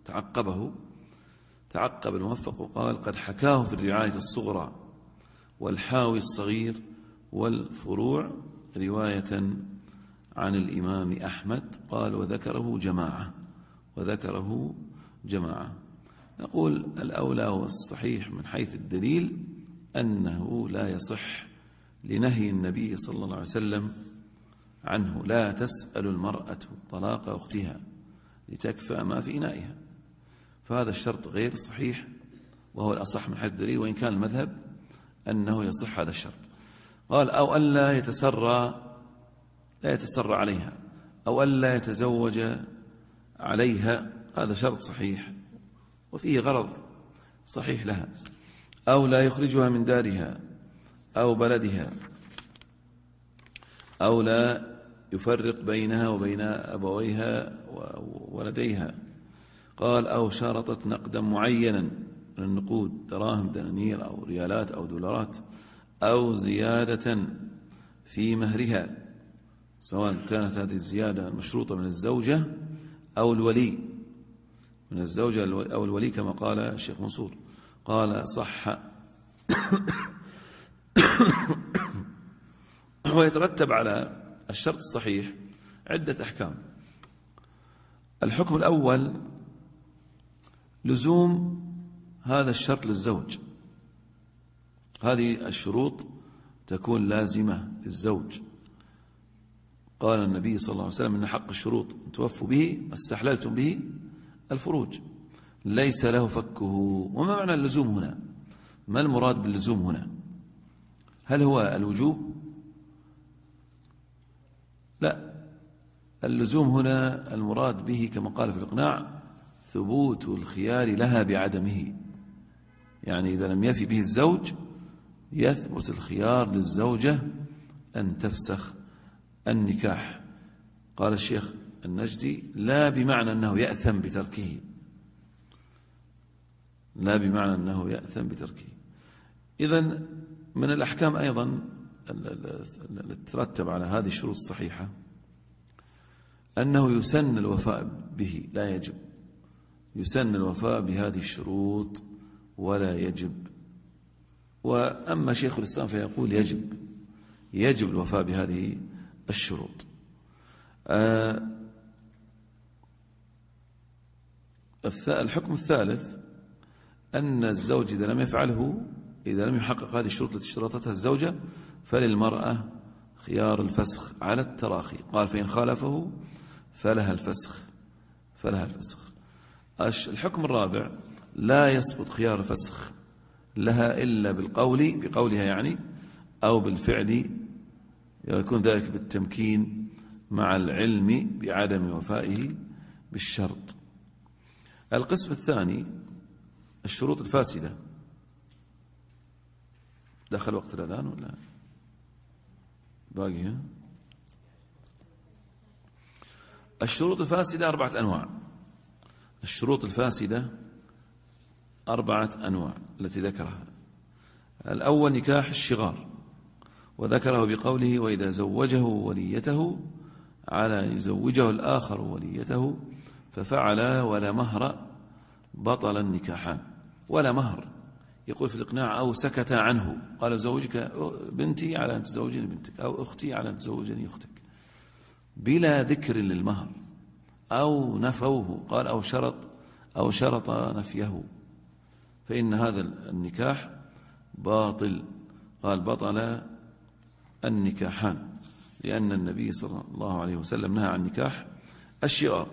تعقب الموفق وقال: قد حكاه في الرعاية الصغرى والحاوي الصغير والفروع رواية عن الإمام أحمد. قال: وذكره جماعة. نقول الأولى والصحيح من حيث الدليل أنه لا يصح لنهي النبي صلى الله عليه وسلم عنه: لا تسأل المرأة طلاق أختها لتكفأ ما في إنائها. فهذا الشرط غير صحيح، وهو الأصح من حيث الدليل، وإن كان المذهب أنه يصح هذا الشرط. قال: أو ألا يتسرى عليها، أو ألا يتزوج عليها، هذا شرط صحيح وفيه غرض صحيح لها. أو لا يخرجها من دارها أو بلدها، أو لا يفرق بينها وبين أبويها وولديها. قال: أو شرطت نقدا معينا من النقود، دراهم، دنانير، أو ريالات أو دولارات، أو زيادة في مهرها، سواء كانت هذه الزيادة مشروطة من الزوجة أو الولي، من الزوجة أو الولي كما قال الشيخ منصور. قال: صح. ويترتب على الشرط الصحيح عدة أحكام. الحكم الأول لزوم هذا الشرط للزوج. هذه الشروط تكون لازمة للزوج. قال النبي صلى الله عليه وسلم: إن حق الشروط توفوا به ما استحللتم به الفروج، ليس له فكه. وما معنى اللزوم هنا؟ ما المراد باللزوم هنا؟ هل هو الوجوب؟ لا، اللزوم هنا المراد به كما قال في الإقناع ثبوت الخيار لها بعدمه. يعني إذا لم يفي به الزوج يثبت الخيار للزوجة أن تفسخ النكاح. قال الشيخ النجدي: لا بمعنى أنه يأثم بتركه، لا بمعنى أنه يأثم بتركه. إذن من الأحكام أيضا التي تترتب على هذه الشروط الصحيحة أنه يسن الوفاء به، لا يجب، يسن الوفاء بهذه الشروط ولا يجب. وأما شيخ الإسلام فيقول يجب الوفاء بهذه الشروط. الحكم الثالث أن الزوج إذا لم يفعله، إذا لم يحقق هذه الشروط التي اشترطتها الزوجة، فللمرأة خيار الفسخ على التراخي. قال فإن خالفه فلها الفسخ. الحكم الرابع لا يسقط خيار الفسخ لها إلا بقولها يعني، أو بالفعل، يكون ذلك بالتمكين مع العلم بعدم وفائه بالشرط. القسم الثاني الشروط الفاسدة. دخل وقت الأذان ولا باقي؟ الشروط الفاسدة 4 أنواع. الشروط الفاسدة 4 أنواع التي ذكرها. الأول نكاح الشغار، وذكره بقوله وإذا زوجه وليته على أن يزوجه الآخر وليته ففعل ولا مهر بطل النكاحان. ولا مهر يقول في الإقناع أو سكت عنه، قال أزوجك بنتي على أن تزوجني بنتك، أو أختي على أن تزوجني أختك، بلا ذكر للمهر، أو نفوه، قال أو شرط نفيه، فإن هذا النكاح باطل. قال بطل النكاحان، لأن النبي صلى الله عليه وسلم نهى عن نكاح الشغار.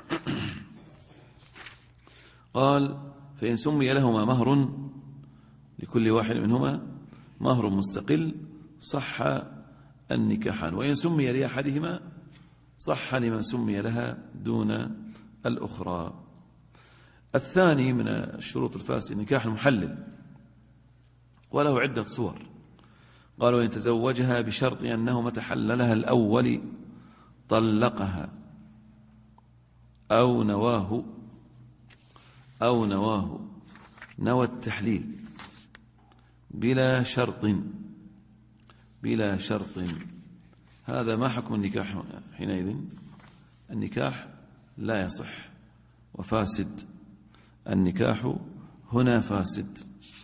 قال فإن سمي لهما مهر، لكل واحد منهما مهر مستقل، صح النكاحان، وإن سمي لأحدهما صح لمن سمي لها دون الأخرى. الثاني من الشروط الفاسدة نكاح المحلل، وله عدة صور. قالوا إن تزوجها بشرط أنه متى حللها الأول طلقها، أو نوى التحليل بلا شرط، هذا ما حكم النكاح حينئذ؟ النكاح لا يصح وفاسد، النكاح هنا فاسد.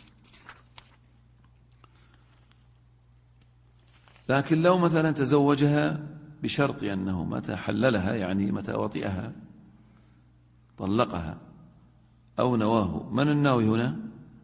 لكن لو مثلا تزوجها بشرط أنه متى حللها، يعني متى وطئها طلقها، أو نواه. من الناوي هنا؟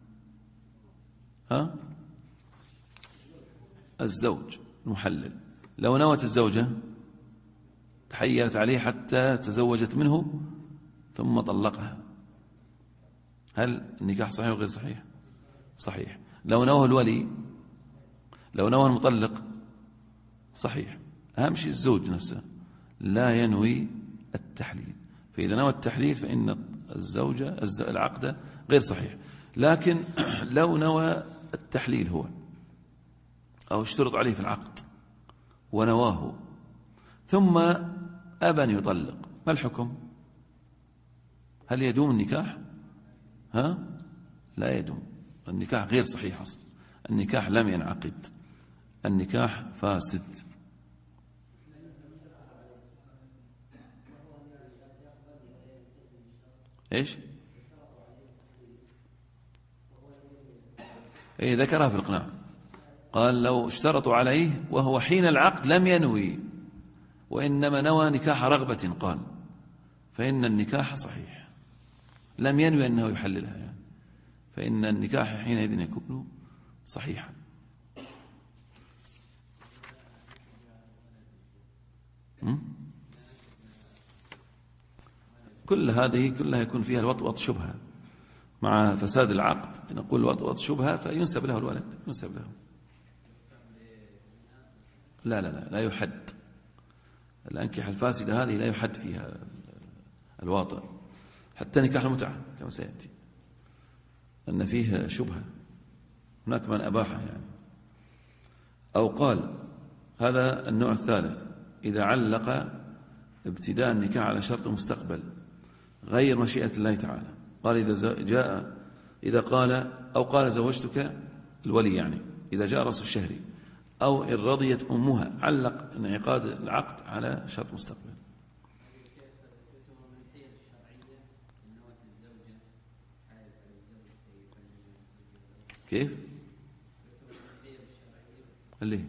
الزوج المحلل. لو نوت الزوجة تحيلت عليه حتى تزوجت منه ثم طلقها، هل النكاح صحيح وغير صحيح؟ صحيح. لو نوه الولي، لو نوه المطلق، صحيح. أهم شيء الزوج نفسه لا ينوي التحليل، فإذا نوى التحليل فإن العقد غير صحيح. لكن لو نوى التحليل هو، أو اشترط عليه في العقد ونواه ثم أبى أن يطلق، ما الحكم؟ هل يدوم النكاح؟ لا يدوم. النكاح غير صحيح أصلا، النكاح لم ينعقد، النكاح فاسد. إيش؟ ذكرها في الإقناع، قال لو اشترطوا عليه وهو حين العقد لم ينوي وإنما نوى نكاح رغبة، قال فإن النكاح صحيح، لم ينوي أنه يحللها يعني، فإن النكاح حينئذ يكون صحيحا. كل هذه كلها يكون فيها الوطوط شبهة مع فساد العقد. نقول الوطوط شبهة فينسب له الولد، ينسب له. لا يحد. الأنكحة الفاسدة هذه لا يحد فيها الواطئ، حتى نكاح المتعة كما سيأتي أن فيه شبهة، هناك من أباحه يعني. أو قال هذا النوع الثالث إذا علق ابتداء النكاح على شرط مستقبل غير مشيئة الله تعالى. قال إذا جاء إذا قال أو قال زوجتك الولي، يعني إذا جاء رأس الشهر، أو إن رضيت أمها، علق انعقاد العقد على شرط مستقبل. كيف؟ اللي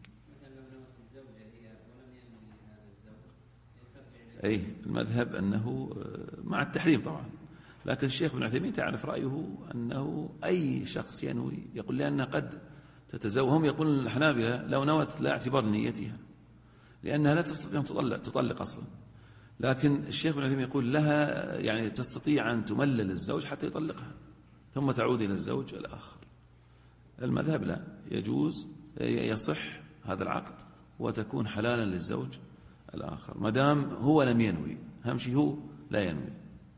أي المذهب أنه مع التحريم طبعا، لكن الشيخ ابن عثيمين تعرف رأيه أنه أي شخص ينوي، يقول لأنها قد تتزوج. هم يقولون الحنابلة لو نوت لا اعتبار لنيتها، لأنها لا تستطيع أن تطلق أصلا، لكن الشيخ ابن عثيمين يقول لها يعني تستطيع أن تملل الزوج حتى يطلقها ثم تعود إلى الزوج الآخر. المذهب لا، يجوز يصح هذا العقد وتكون حلالا للزوج الآخر ما دام هو لم ينوي، أهم شيء هو لا ينوي.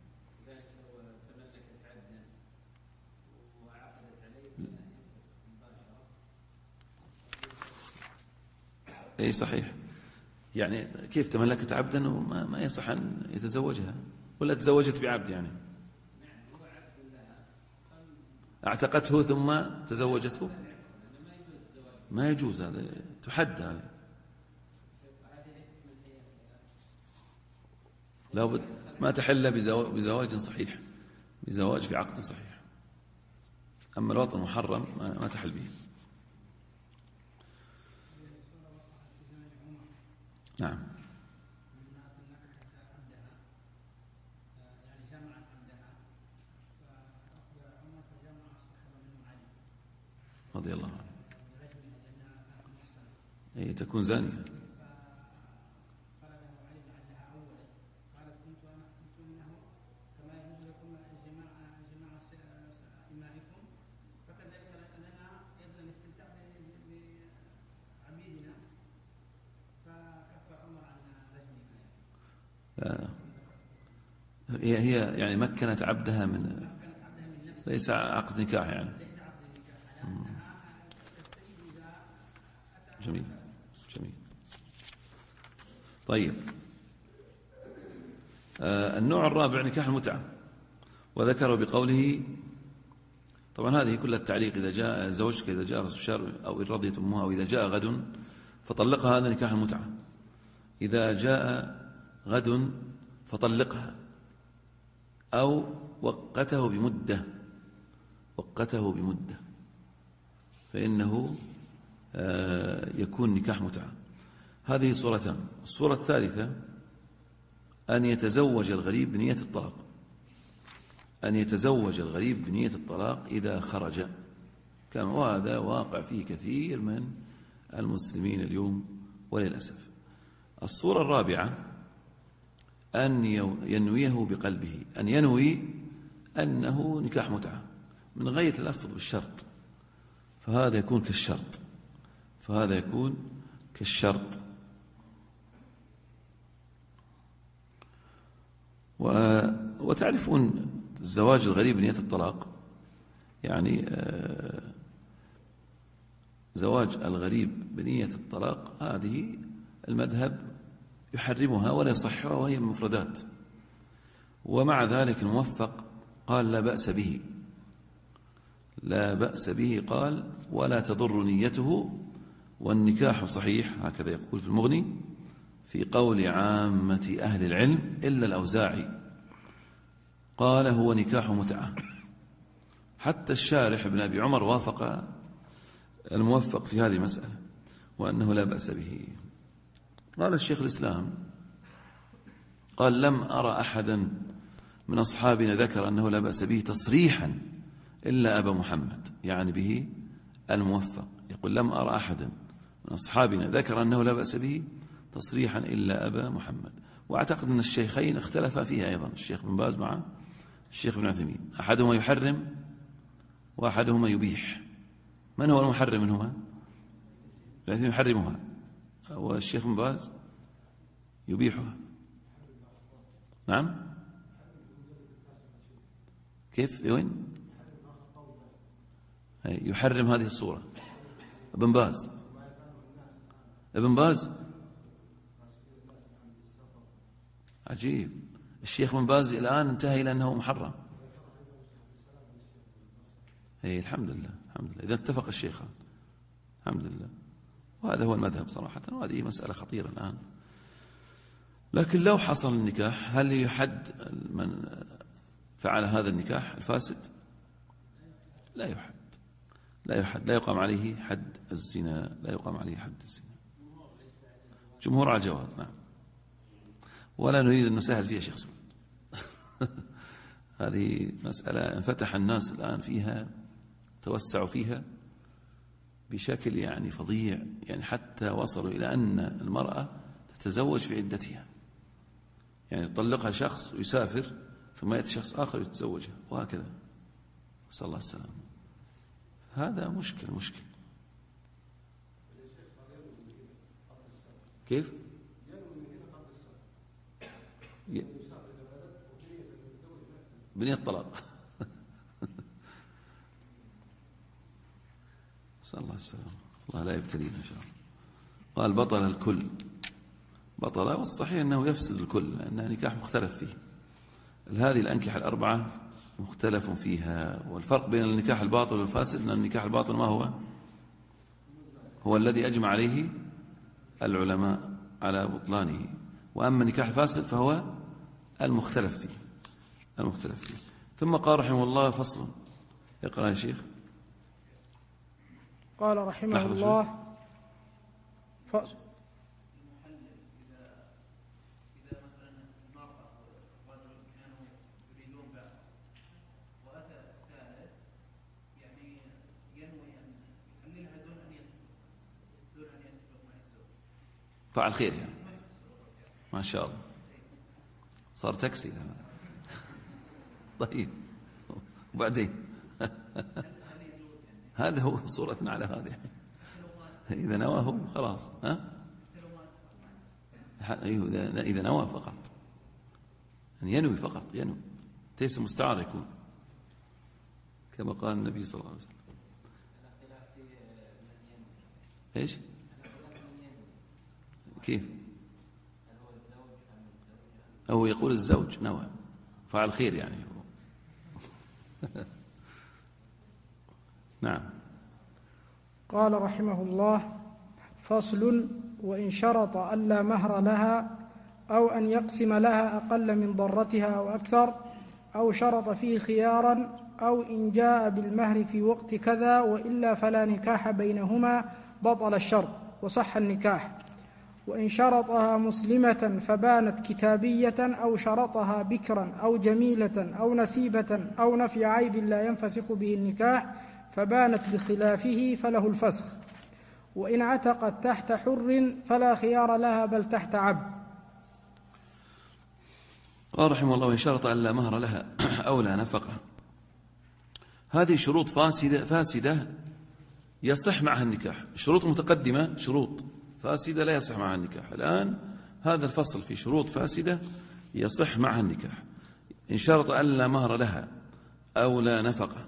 أي صحيح، يعني كيف تملكت عبدا وما يصح أن يتزوجها، ولا تزوجت بعبد، يعني اعتقته ثم تزوجته، ما يجوز، هذا تحد، هذا لابد ما تحل بزواج صحيح، بزواج في عقد صحيح. أما الوطن محرم ما تحل به. نعم. رضي الله عنه. أي تكون زانية. هي يعني مكنت عبدها من، ليس عقد نكاح يعني. جميل جميل. طيب، النوع الرابع نكاح المتعة، وذكر بقوله، طبعا هذه كلها التعليق، إذا جاء زوجك إذا جاء رأس الشهر، أو إن رضيت أمها، أو إذا جاء غد فطلقها، هذا نكاح المتعة. إذا جاء غد فطلقها، أو وقته بمدة فإنه يكون نكاح متعة. هذه صورتان. الصورة الثالثة أن يتزوج الغريب بنية الطلاق، أن يتزوج الغريب بنية الطلاق إذا خرج، كما وهذا واقع فيه كثير من المسلمين اليوم وللأسف. الصورة الرابعة أن ينويه بقلبه، أن ينوي أنه نكاح متعة من غير تلفظ بالشرط، فهذا يكون كالشرط. وتعرفون الزواج الغريب بنية الطلاق، يعني زواج الغريب بنية الطلاق هذه المذهب يحرمها ولا يصحها، وهي من المفردات. ومع ذلك الموفق قال لا بأس به، قال ولا تضر نيته والنكاح صحيح، هكذا يقول في المغني، في قول عامة أهل العلم إلا الأوزاعي، قال هو نكاح متعة. حتى الشارح ابن أبي عمر وافق الموفق في هذه المسألة، وأنه لا بأس به. قال الشيخ الإسلام، قال لم أرى أحدا من أصحابنا ذكر أنه لا بأس به تصريحا إلا أبا محمد، يعني به الموفق، يقول لم أرى أحدا من أصحابنا ذكر أنه لا بأس به تصريحا إلا أبا محمد. وأعتقد أن الشيخين اختلفا فيها أيضا، الشيخ بن باز مع الشيخ بن عثيمين، أحدهما يحرم وأحدهما يبيح. من هو المحرم منهما؟ العثيمين يحرمها والشيخ بن باز يبيحها. نعم، كيف وين يحرم هذه الصورة؟ ابن باز عجيب، الشيخ بن باز الآن انتهى إلى أنه محرم. أي الحمد لله، الحمد لله إذا اتفق الشيخان، الحمد لله. وهذا هو المذهب صراحة، وهذه مسألة خطيرة الآن. لكن لو حصل النكاح هل يحد من فعل هذا النكاح الفاسد؟ لا يحد، لا يحد، لا يقام عليه حد الزنا، لا يقام عليه حد الزنا. جمهور على الجواز، نعم. ولا نريد أن نسهل فيها شيخ سعود. هذه مسألة انفتح الناس الآن فيها، توسعوا فيها بشكل يعني فظيع، يعني حتى وصلوا إلى أن المرأة تتزوج في عدتها، يعني يطلقها شخص ويسافر ثم يأتي شخص آخر يتزوجها وهكذا، نسأل الله السلامة. هذا مشكل. كيف؟ بنية الطلاق. نسأل الله السلامة، الله لا يبتلينا إن شاء الله. قال بطل الكل، بطل، والصحيح أنه يفسد الكل لأنه نكاح مختلف فيه. هذه الأنكحة الأربعة مختلف فيها. والفرق بين النكاح الباطل والفاسد أن النكاح الباطل ما هو؟ هو الذي أجمع عليه العلماء على بطلانه، وأما النكاح الفاسد فهو المختلف فيه، المختلف فيه. ثم قال رحمه الله فصل. اقرأ يا شيخ. قال رحمه الله فصل. فعل خير يعني، ما شاء الله، صار تاكسي. طيب وبعدين هذا هو صورتنا على هذه. إذا نواه خلاص، إذا نوى فقط، يعني ينوي فقط، ينوي، ليس مستعار يكون، كما قال النبي صلى الله عليه وسلم. إيش؟ كيف؟ أو يقول الزوج نوى فعل خير يعني. نعم. قال رحمه الله فصل. وإن شرط ألا مهر لها أو أن يقسم لها أقل من ضرتها أو أكثر، أو شرط فيه خيارا، أو إن جاء بالمهر في وقت كذا وإلا فلا نكاح بينهما، بطل الشرط وصح النكاح. وإن شرطها مسلمة فبانت كتابية، أو شرطها بكرا أو جميلة أو نسيبة أو نفي عيب لا ينفسخ به النكاح فبانت بخلافه فله الفسخ. وإن عتقت تحت حر فلا خيار لها بل تحت عبد. قال رحمه الله وإن شرط أن لا مهر لها أو لا نفقة، هذه شروط فاسدة يصح معها النكاح. شروط متقدمة شروط فاسدة لا يصح معها النكاح. الآن هذا الفصل في شروط فاسدة يصح معها النكاح. إن شرط أن لا مهر لها أو لا نفقة،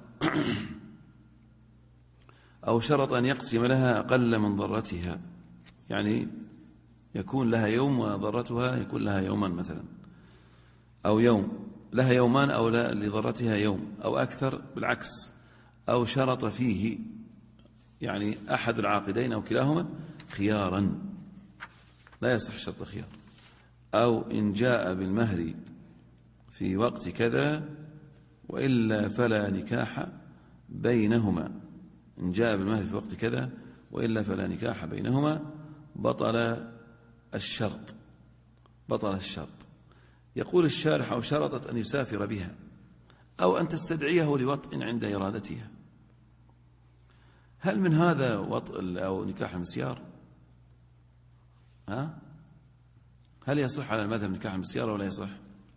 أو شرط أن يقسم لها أقل من ضرتها، يعني يكون لها يوم وضرتها يكون لها يوما مثلا، أو يوم لها يومان أو لا لضرتها يوم أو أكثر بالعكس، أو شرط فيه يعني أحد العاقدين أو كلاهما خيارا، لا يصح شرط خيار. أو إن جاء بالمهر في وقت كذا وإلا فلا نكاح بينهما، إن جاء بالمهر في وقت كذا وإلا فلا نكاح بينهما، بطل الشرط، بطل الشرط. يقول الشارح أو شرطت أن يسافر بها أو أن تستدعيه لوطء عند إرادتها. هل من هذا وطء أو نكاح المسيار؟ هل يصح على المذهب نكاح المسيار ولا يصح؟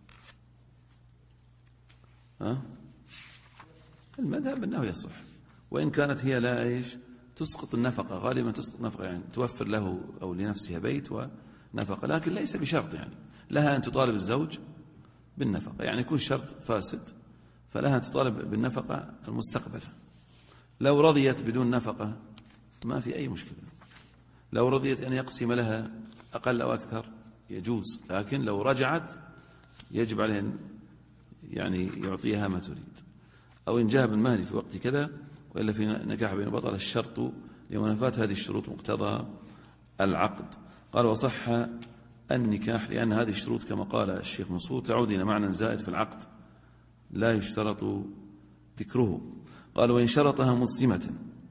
المذهب أنه يصح، وإن كانت هي لا إيش تسقط النفقة، غالبا تسقط نفقة، يعني توفر له أو لنفسها بيت ونفقة، لكن ليس بشرط، يعني لها أن تطالب الزوج بالنفقة، يعني يكون شرط فاسد فلها أن تطالب بالنفقة المستقبلة. لو رضيت بدون نفقة ما في أي مشكلة، لو رضيت أن يقسم لها أقل أو أكثر يجوز، لكن لو رجعت يجب عليه أن يعني يعطيها ما تريد. أو إن جاء بالمهر في وقت كذا وإلا في نكاح بين بطل الشرط لمنافاة هذه الشروط مقتضى العقد. قال وصح النكاح لأن هذه الشروط كما قال الشيخ منصور تعود إلى معنى زائد في العقد لا يشترط ذكره. قال وإن شرطها مسلمة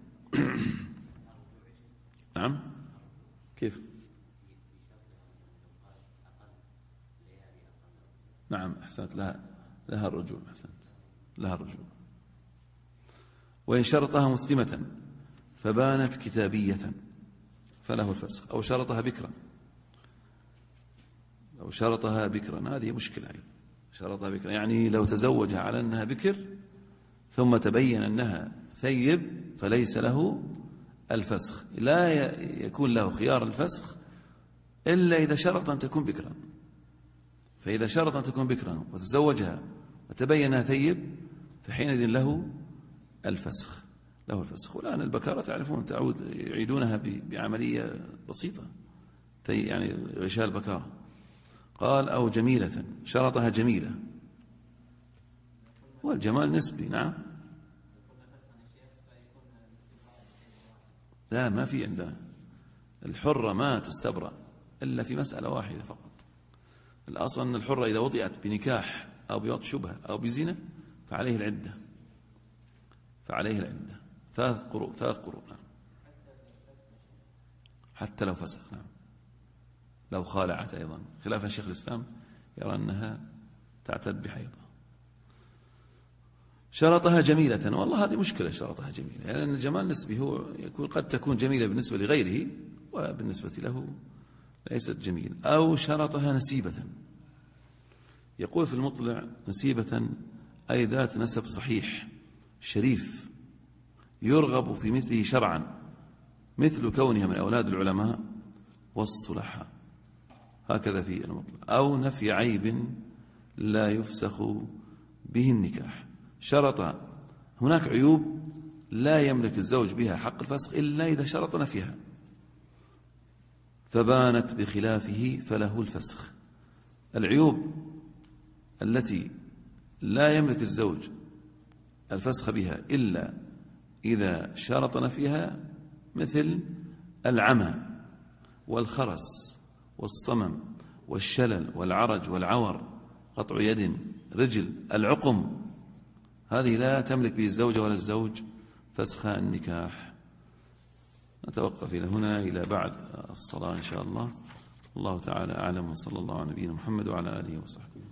نعم كيف نعم أحسنت لها الرجوع أحسنت لها الرجوع. وإن شرطها مسلمة فبانت كتابية فله الفسخ أو شرطها بكرا هذه مشكلة شرطها بكرا يعني لو تزوجها على أنها بكر ثم تبين أنها ثيب فليس له الفسخ لا يكون له خيار الفسخ إلا إذا شرط أن تكون بكرا. فإذا شرط أن تكون بكرا وتزوجها وتبين أنها ثيب فحينئذ له الفسخ والآن البكارة تعرفون تعود يعيدونها بعملية بسيطة يعني غشاء البكارة. قال أو جميلة شرطها جميلة والجمال نسبي نعم لا ما في عندنا الحرة ما تستبرأ إلا في مسألة واحدة فقط. الأصل أن الحرة إذا وضعت بنكاح أو بوضع شبهة أو بزنا فعليه العدة 3 قروء نعم. حتى لو فسخ نعم لو خالعت أيضا خلاف الشيخ الإسلام يرى أنها تعتد بحيضة. شرطها جميلة والله هذه مشكلة شرطها جميلة لأن يعني الجمال نسبي هو يكون قد تكون جميلة بالنسبة لغيره وبالنسبة له ليست جميل. أو شرطها نسيبة يقول في المطلع نسيبة أي ذات نسب صحيح شريف يرغب في مثله شرعا مثل كونها من أولاد العلماء والصلحاء هكذا في المطلع. أو نفي عيب لا يفسخ به النكاح شرط هناك عيوب لا يملك الزوج بها حق الفسخ إلا إذا شرط نفيها فبانت بخلافه فله الفسخ. العيوب التي لا يملك الزوج الفسخ بها إلا إذا شرط نفيها مثل العمى والخرس والصمم والشلل والعرج والعور قطع يد رجل العقم هذه لا تملك به الزوجة ولا الزوج فسخ النكاح. نتوقف إلى هنا إلى بعد الصلاة إن شاء الله. الله تعالى أعلم وصلى الله على نبينا محمد وعلى آله وصحبه.